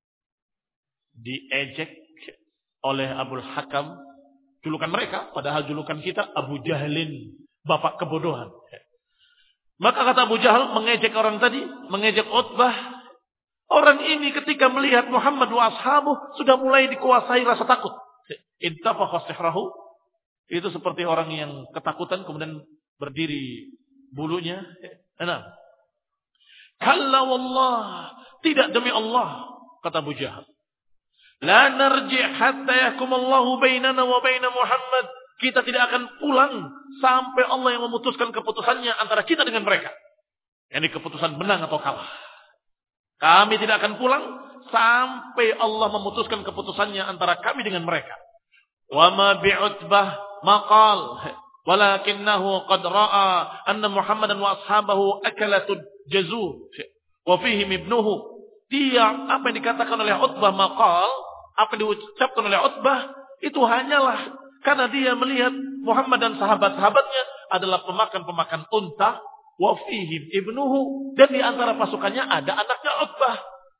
Diejek oleh Abul Hakam, julukan mereka, padahal julukan kita Abu Jahlin, bapak kebodohan. Maka kata Abu Jahal mengejek orang tadi, mengejek Utbah. Orang ini ketika melihat Muhammad wa ashabuh sudah mulai dikuasai rasa takut. Intafakha sihrahu. Itu seperti orang yang ketakutan kemudian berdiri bulunya. Nah. Kalla wallah, tidak demi Allah, kata Abu Jahal. La narji' hatta yahkumallahu bainana wa baina Muhammad. Kita tidak akan pulang sampai Allah yang memutuskan keputusannya antara kita dengan mereka. Ini keputusan menang atau kalah. Kami tidak akan pulang sampai Allah memutuskan keputusannya antara kami dengan mereka. Wa ma bi'utbah maqal walakinnahu qad ra'a anna Muhammadan wa ashabahu akalatud jazur wa fihim ibnuhu. Dia apa yang dikatakan oleh Utbah maqal, apa yang diucapkan oleh Utbah itu hanyalah karena dia melihat Muhammad dan sahabat-sahabatnya adalah pemakan-pemakan unta, wa fihim ibnuhu, dan di antara pasukannya ada anaknya Utbah.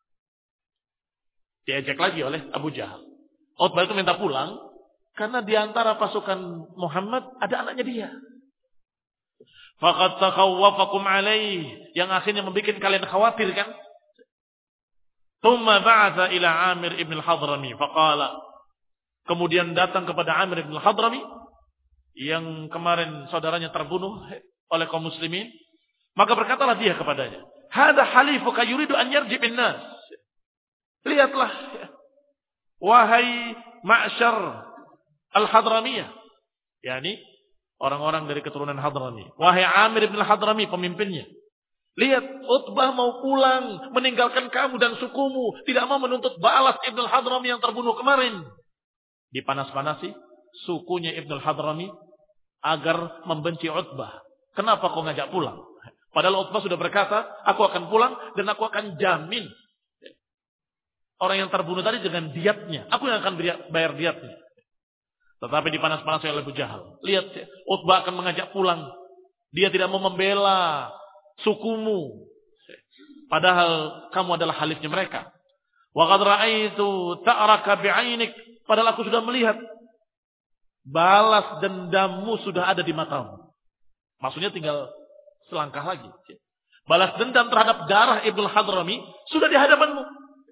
Diajak lagi oleh Abu Jahal. Utbah itu minta pulang karena di antara pasukan Muhammad ada anaknya dia. Faqad takhawwafakum alaih, yang akhirnya membuat kalian khawatir kan? Tsumma ba'atha ila Amir ibn al-Hadrami faqala. Kemudian datang kepada Amir ibn al-Hadrami yang kemarin saudaranya terbunuh oleh kaum muslimin, maka berkatalah dia kepadanya, "Hadza halifuka yuridu an yarji bin nas." Lihatlah, wahai ma'syar al-Hadramiyah, yakni orang-orang dari keturunan Hadrami. Wahai Amir bin Hadrami, pemimpinnya. Lihat, Utbah mau pulang, meninggalkan kamu dan sukumu, tidak mau menuntut balas Ibn al-Hadrami yang terbunuh kemarin. Dipanas-panasi sukunya Ibn al-Hadrami agar membenci Utbah. Kenapa kau ngajak pulang? Padahal Utbah sudah berkata, aku akan pulang dan aku akan jamin orang yang terbunuh tadi dengan diatnya. Aku yang akan bayar diatnya. Tetapi dipanas-panasi oleh Abu Jahal. Lihat, Utbah akan mengajak pulang. Dia tidak mau membela sukumu. Padahal kamu adalah halifnya mereka. Wa qad ra'aitu ta'raka bi'ainik. Padahal aku sudah melihat balas dendammu sudah ada di matamu. Maksudnya tinggal selangkah lagi. Balas dendam terhadap darah Ibnu Hadrami sudah di hadapanmu.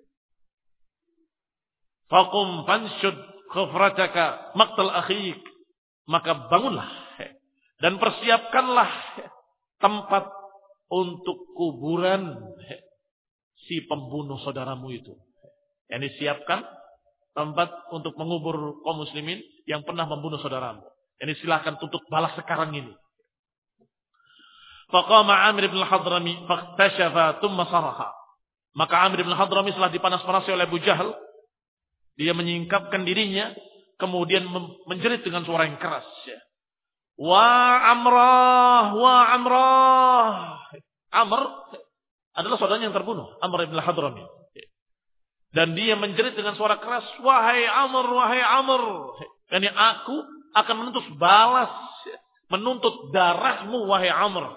Faqum fanshud khufrataka maqtal akhik. Maka bangunlah dan persiapkanlah tempat untuk kuburan si pembunuh saudaramu itu. Yang disiapkan tempat untuk mengubur kaum muslimin yang pernah membunuh saudaramu. Ini silahkan tuntut balas sekarang ini. Faqama Amir bin al-Hadrami faqtashafa thumma saraha. Maka Amir bin al-Hadrami setelah dipanas-panasi oleh Abu Jahal, dia menyingkapkan dirinya, kemudian menjerit dengan suara yang keras. Wa Amrah, wa Amrah. Amr adalah saudaranya yang terbunuh, Amr bin al-Hadrami. Dan dia menjerit dengan suara keras, wahai Amr, wahai Amr. Yani aku akan menuntut balas, menuntut darahmu, wahai Amr.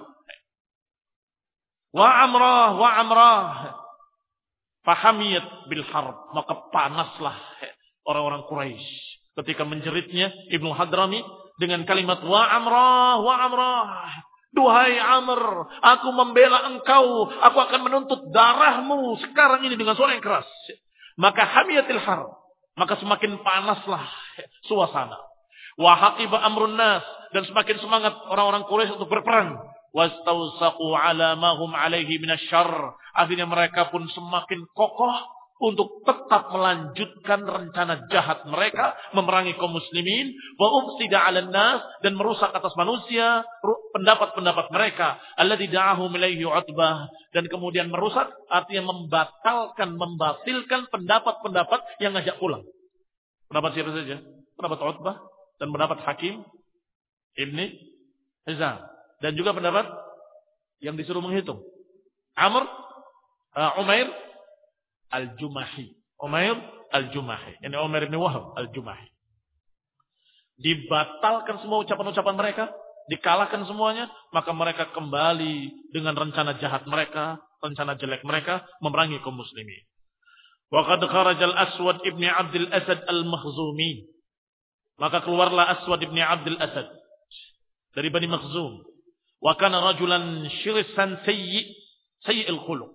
Wa Amrah, wa Amrah. Fahamiyat bil harb. Maka panaslah orang-orang Quraisy ketika menjeritnya Ibnu Hadrami dengan kalimat wa Amrah, wa Amrah. Duhai Amr, aku membela engkau, aku akan menuntut darahmu sekarang ini dengan suara yang keras. Maka hamiyatil harb, maka semakin panaslah suasana. Wa haqiba amrun nas, dan semakin semangat orang-orang Quraisy untuk berperang. Wastawsaqu ala ma hum alaihi minasyarr. Akhirnya mereka pun semakin kokoh untuk tetap melanjutkan rencana jahat mereka memerangi kaum muslimin, wa ufsida 'alan nas, dan merusak atas manusia pendapat-pendapat mereka, alladzi da'ahum ilaihi Utbah, dan kemudian merusak artinya membatalkan membatilkan pendapat-pendapat yang ngajak pulang. Pendapat siapa saja? Pendapat Utbah dan pendapat Hakim Ibni Hizam, dan juga pendapat yang disuruh menghitung Amr uh, Umair Al-Jumahi. Umair Al-Jumahi. Ini Umair bin Wahab Al-Jumahi. Dibatalkan semua ucapan-ucapan mereka, dikalahkan semuanya, maka mereka kembali dengan rencana jahat mereka, rencana jelek mereka memerangi kaum muslimin. Wa qad kharajal Aswad ibn Abdul Asad Al-Makhzumi. Maka keluarlah Aswad ibn Abdul Asad dari Bani Makhzum. Wa kana rajulan syirsan sayyi sayyi'il khuluq.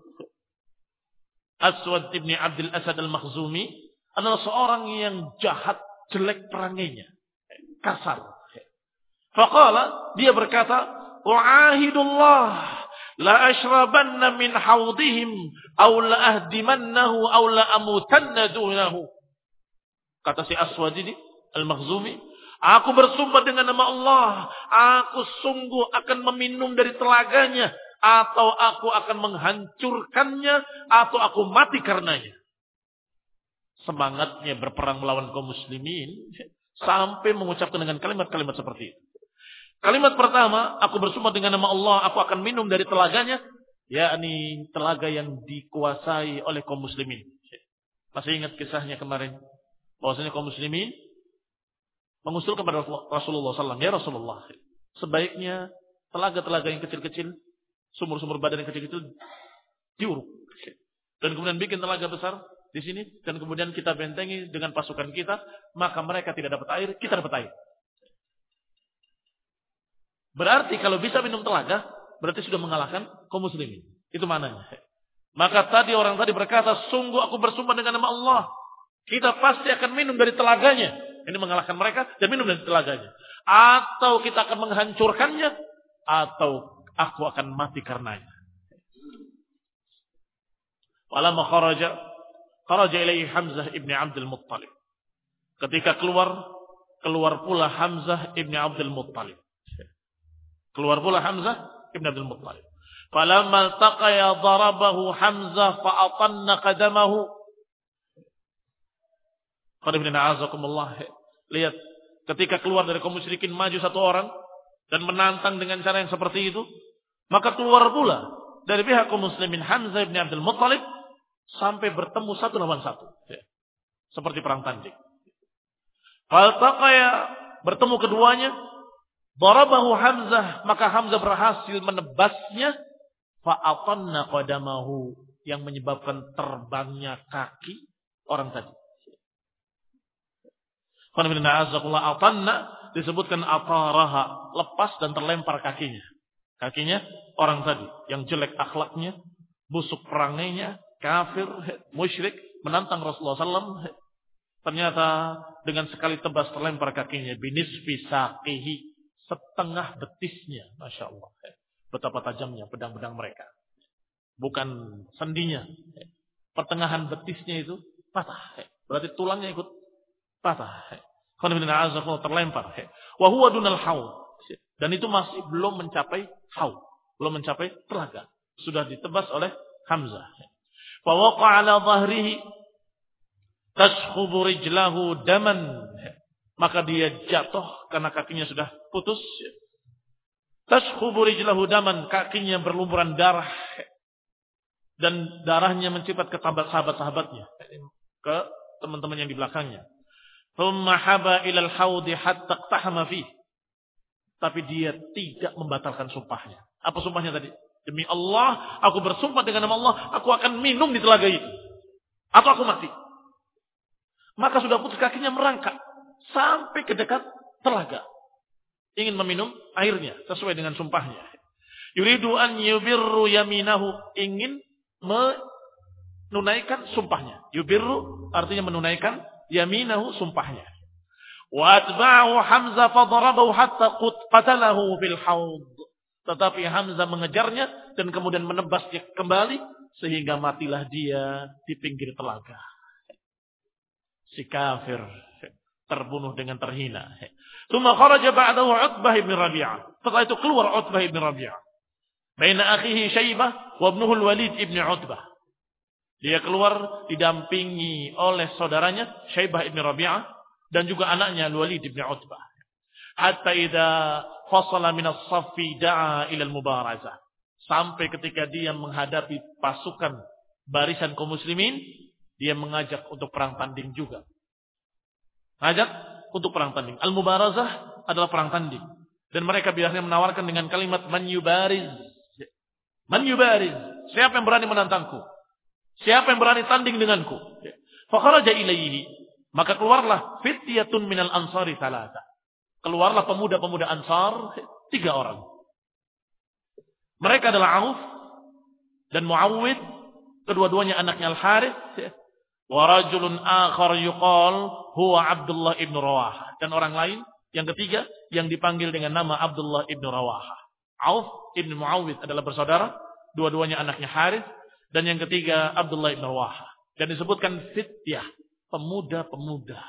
Aswad ibn Abdul Asad Al-Makhzumi adalah seorang yang jahat, jelek perangainya, kasar. Faqala, dia berkata, "Wa'ahidullah la ashrabanna min hawdihim aw la ahdimannahu aw la amutanna dunahu." Kata si Aswad ini Al-Makhzumi, aku bersumpah dengan nama Allah, aku sungguh akan meminum dari telaganya, atau aku akan menghancurkannya, atau aku mati karenanya. Semangatnya berperang melawan kaum muslimin sampai mengucapkan dengan kalimat-kalimat seperti itu. Kalimat pertama, aku bersumpah dengan nama Allah, aku akan minum dari telaganya, yakni telaga yang dikuasai oleh kaum muslimin. Masih ingat kisahnya kemarin, bahwasanya kaum muslimin mengusulkan kepada Rasulullah sallallahu alaihi wasallam, ya Rasulullah, sebaiknya telaga-telaga yang kecil-kecil, sumur-sumur badan yang kecil-kecil diuruk, dan kemudian bikin telaga besar di sini, dan kemudian kita bentengi dengan pasukan kita, maka mereka tidak dapat air, kita dapat air. Berarti kalau bisa minum telaga, berarti sudah mengalahkan kaum muslimin. Itu maknanya. Maka tadi orang tadi berkata, sungguh aku bersumpah dengan nama Allah, kita pasti akan minum dari telaganya. Ini mengalahkan mereka dan minum dari telaganya. Atau kita akan menghancurkannya, atau aku akan mati karenanya. Walamma kharaja kharaja ilaihi Hamzah ibn Abdul Muttalib. Ketika keluar, keluar pula Hamzah ibn Abdul Muttalib. Keluar pula Hamzah ibn Abdul Muttalib. Falamma altaqaya darabahu Hamzah fa'atanna qadamahu. Lihat, ketika keluar dari kaum musyrikin maju satu orang dan menantang dengan cara yang seperti itu, maka keluar pula dari pihak kaum muslimin Hamzah ibn Abdul Muttalib sampai bertemu satu lawan satu. Seperti perang tanding. Faltaqaya, bertemu keduanya, darabahu Hamzah, maka Hamzah berhasil menebasnya, fa'atanna qadamahu, yang menyebabkan terbangnya kaki orang tadi. Atanna disebutkan ataraha, lepas dan terlempar kakinya. Kakinya orang tadi yang jelek akhlaknya, busuk perangainya, kafir, musyrik, menantang Rasulullah sallallahu alaihi wasallam. Ternyata dengan sekali tebas terlempar kakinya, binisfi saqihi, setengah betisnya. Masya Allah. Betapa tajamnya pedang-pedang mereka. Bukan sendinya. Pertengahan betisnya itu patah. Berarti tulangnya ikut patah. Terlempar. Wahuwa dunal haud. Dan itu masih belum mencapai haud. Belum mencapai telaga. Sudah ditebas oleh Hamzah. Fawaqa ala dhahrihi tashkhubu rijlahu daman, maka dia jatuh karena kakinya sudah putus. Tashkhubu rijlahu daman, kakinya berlumuran darah dan darahnya mencipat ke sahabat-sahabatnya, ke teman-teman yang di belakangnya. Thumma haba ila al-haudi hatta iqtahama fi, tapi dia tidak membatalkan sumpahnya. Apa sumpahnya tadi? Demi Allah, aku bersumpah dengan nama Allah, aku akan minum di telaga itu atau aku mati. Maka sudah putus kakinya merangkak sampai ke dekat telaga. Ingin meminum airnya sesuai dengan sumpahnya. Yuridu an yubirru yaminahu, ingin menunaikan sumpahnya. Yubirru artinya menunaikan yaminahu, sumpahnya. Wa atba'ahu Hamzah fadarabahu hatta qatalahu bil haud. Tetapi Hamzah mengejarnya dan kemudian menebasnya kembali sehingga matilah dia di pinggir telaga. Si kafir terbunuh dengan terhina. Tsumma kharaja ba'dahu Utbah bin Rabi'ah. Setelah itu keluar Utbah bin Rabi'ah. Baina akhihi Syaibah wa ibnuhu al-Walid ibn Utbah. Dia keluar didampingi oleh saudaranya Syaibah ibn Rabi'ah dan juga anaknya Al-Walid ibn Utbah. Hatta idza fasala min as-saffi da'a ila al-mubarazah. Sampai ketika dia menghadapi pasukan barisan kaum muslimin, dia mengajak untuk perang tanding juga. Ajak untuk perang tanding. Al-mubarazah adalah perang tanding. Dan mereka biasanya menawarkan dengan kalimat man yubariz. Man yubariz. Siapa yang berani menantangku? Siapa yang berani tanding denganku? Fakharaja ilaihi. Maka keluarlah fityatun minal ansari thalatha. Keluarlah pemuda-pemuda Ansar, tiga orang. Mereka adalah Auf dan Muawwid, kedua-duanya anaknya Al-Harith. Wa rajulun akhar yuqal huwa Abdullah ibn Rawahah, dan orang lain yang ketiga yang dipanggil dengan nama Abdullah ibn Rawahah. Auf ibn Muawwid adalah bersaudara, dua-duanya anaknya Harith, dan yang ketiga Abdullah ibn Rawahah. Dan disebutkan fityah, pemuda-pemuda.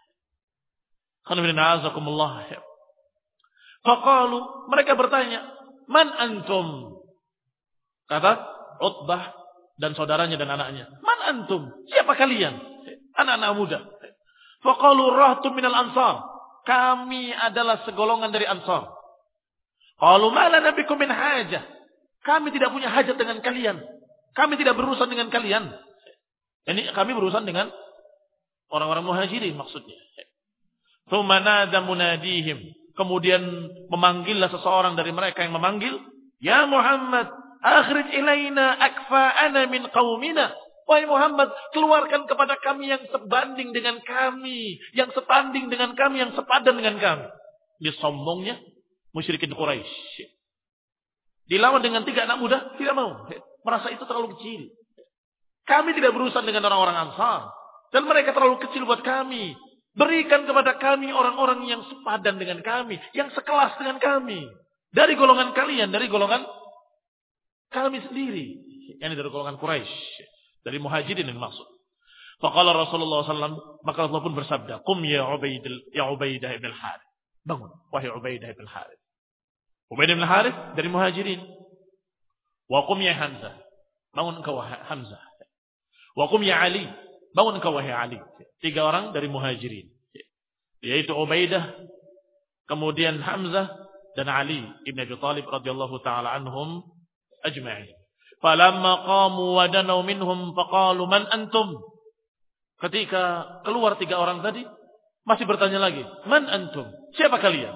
Faqalu, mereka bertanya, man antum? Kata Utbah dan saudaranya dan anaknya, man antum? Siapa kalian? Anak-anak muda. Faqalu rahtum minal ansar. Kami adalah segolongan dari Ansar. Qalu ma lana bikum min hajah. Kami tidak punya hajat dengan kalian. Kami tidak berurusan dengan kalian. Ini kami berurusan dengan orang-orang muhajirin maksudnya. Tsumma nada munadihim. Kemudian memanggillah seseorang dari mereka yang memanggil, ya Muhammad, akhrij ilaina akfa'ana min qaumina. Wahai Muhammad, keluarkan kepada kami yang sebanding dengan kami, yang setanding dengan kami, yang sepadan dengan kami. Dia sombongnya musyrikin Quraisy. Dilawan dengan tiga anak muda, tidak mau. Merasa itu terlalu kecil. Kami tidak berurusan dengan orang-orang Ansar. Dan mereka terlalu kecil buat kami. Berikan kepada kami orang-orang yang sepadan dengan kami, yang sekelas dengan kami. Dari golongan kalian, dari golongan kami sendiri. Ini dari golongan Quraisy, dari muhajirin yang maksud. Faqala Rasulullah sallallahu alaihi wasallam, maka Allah pun bersabda, "Qum ya Ubaidah ya Ubaidah ibn al-Harith." Bangun, wahai Ubaidah ibn al-Harith. Ubaidah ibn al-Harith dari Muhajirin. Wa qum ya Hamzah. Bangun engkau wahai Hamzah. Wa qum ya Ali. Bangun engkau wahai Ali. Tiga orang dari Muhajirin. Yaitu Ubaidah, kemudian Hamzah dan Ali ibn Abi Thalib radhiyallahu taala anhum ajma'in. Falamma qamu wa danaw minhum faqalu man antum? Ketika keluar tiga orang tadi, masih bertanya lagi, man antum? Siapa kalian?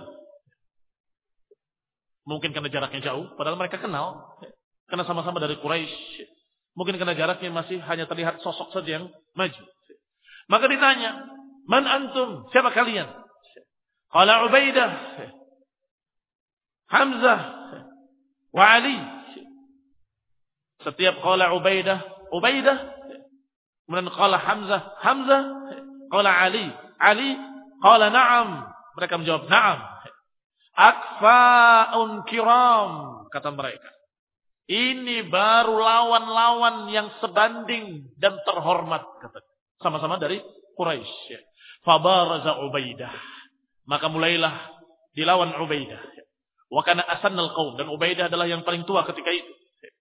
Mungkin karena jaraknya jauh, padahal mereka kenal. Karena sama-sama dari Quraisy. Mungkin karena jaraknya masih hanya terlihat sosok saja yang maju. Maka ditanya, man antum? Siapa kalian? Qala Ubaidah, Hamzah, wa Ali. Setiap qala Ubaidah, Ubaidah, kemudian qala Hamzah, Hamzah, qala Ali, Ali, qala na'am. Mereka menjawab na'am. Akfa'un kiram, kata mereka. Ini baru lawan-lawan yang sebanding dan terhormat, kata. Sama-sama dari Quraisy. Fabaraza Ubaidah. Maka mulailah dilawan Ubaidah. Wa kana asannal qaum, dan Ubaidah adalah yang paling tua ketika itu.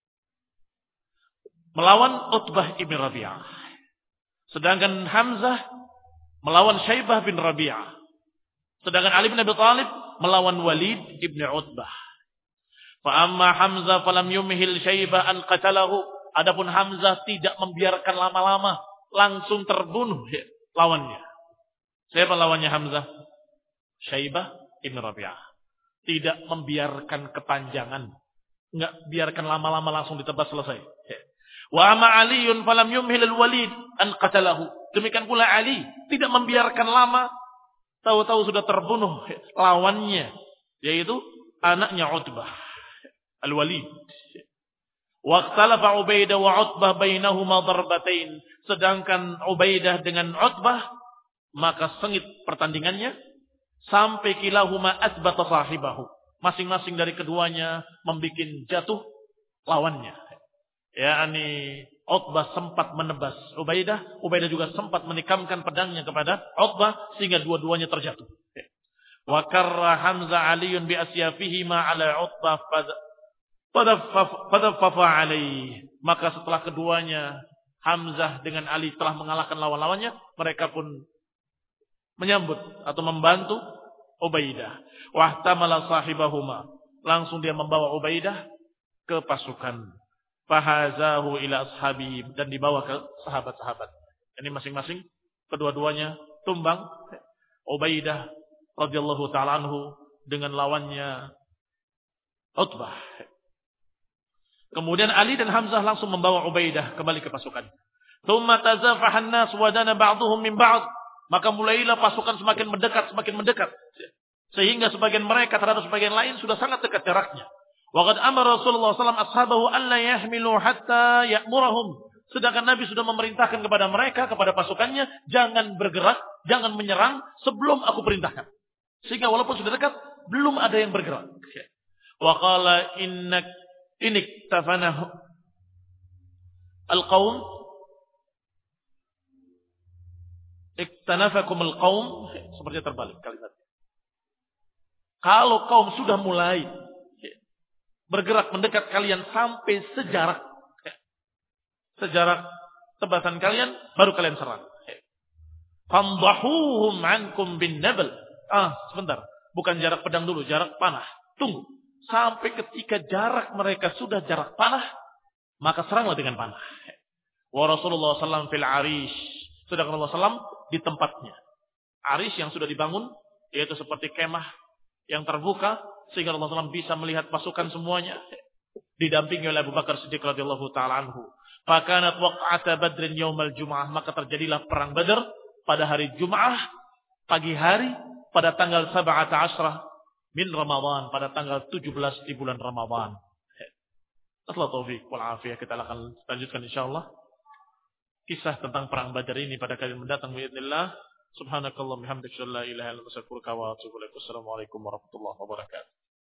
Melawan Utbah ibn Rabi'ah. Sedangkan Hamzah melawan Syaibah bin Rabi'ah. Sedangkan Ali bin Abi Thalib melawan Walid ibn Utbah. Fa amma Hamzah falam yumhil Syaibah an qatalahu. Adapun Hamzah tidak membiarkan lama-lama, langsung terbunuh ya, lawannya. Siapa lawannya Hamzah? Syaibah ibn Rabi'ah. Tidak membiarkan kepanjangan, enggak biarkan lama-lama, langsung ditebas selesai. Wa amma Aliun falam yumhil al-Walid an qatalahu. Demikian pula Ali tidak membiarkan lama, tahu-tahu sudah terbunuh lawannya, yaitu anaknya Utbah, Al-Walid. Waqtalafa Ubaidah wa Utbah bainahuma darbatain. Sedangkan Ubaidah dengan Utbah maka sengit pertandingannya sampai kilahuma asbata sahibahu. Masing-masing dari keduanya membuat jatuh lawannya. yakni Utbah sempat menebas Ubaidah, Ubaidah juga sempat menikamkan pedangnya kepada Utbah sehingga dua-duanya terjatuh. Wa karra Hamzah Aliun bi asyafihi ma ala Utbah fadaffafa alaihi. Maka setelah keduanya Hamzah dengan Ali telah mengalahkan lawan-lawannya, mereka pun menyambut atau membantu Ubaidah. Wahtamala sahibahuma. Langsung dia membawa Ubaidah ke pasukan. Fahazahu ila ashabi, dan dibawa ke sahabat-sahabat. Ini masing-masing kedua-duanya tumbang. Ubaidah radhiyallahu ta'ala anhu dengan lawannya Utbah. Kemudian Ali dan Hamzah langsung membawa Ubaidah kembali ke pasukan. Tsumma tazafahan nas wa dana ba'dhum min ba'd. Maka mulailah pasukan semakin mendekat, semakin mendekat. Sehingga sebagian mereka terhadap sebagian lain sudah sangat dekat jaraknya. Wa qad amara Rasulullah sallallahu alaihi wasallam ashabahu an la yahmilu hatta ya'murahum. Sedangkan Nabi sudah memerintahkan kepada mereka, kepada pasukannya, jangan bergerak, jangan menyerang sebelum aku perintahkan. Sehingga walaupun sudah dekat, belum ada yang bergerak. Wa qala innak inik tafanahu al-qaum iktanafakum al-qaum, seperti terbalik kalimatnya. Kalau kaum sudah mulai bergerak mendekat kalian sampai sejarak sejarak tebasan kalian, baru kalian serang. Famdahuhum ankum bin nabl. Ah, sebentar. Bukan jarak pedang dulu, jarak panah. Tunggu. Sampai ketika jarak mereka sudah jarak panah, maka seranglah dengan panah. Wa Rasulullah sallallahu alaihi wasallam fil arish. Sedangkan Rasulullah sallallahu alaihi wasallam di tempatnya. Arish yang sudah dibangun, yaitu seperti kemah yang terbuka, sehingga Rasulullah sallallahu alaihi wasallam bisa melihat pasukan semuanya. Didampingi oleh Abu Bakar Siddiq radhiyallahu ta'ala anhu. Fakanat waq'ata Badrin yaumal Jum'ah. Maka terjadilah perang Badar pada hari Jum'ah, pagi hari, pada tanggal sab'ata asyrah min Ramadan, pada tanggal tujuh belas di bulan Ramadan. Assalamualaikum taufiq wal afiyah. Kita akan lanjutkan insyaallah kisah tentang perang Badar ini pada kali mendatang biidznillah. Subhanakallah bihamdika la ilaha illa anta astaghfiruka wa atubu ilaik. Assalamualaikum warahmatullahi wabarakatuh.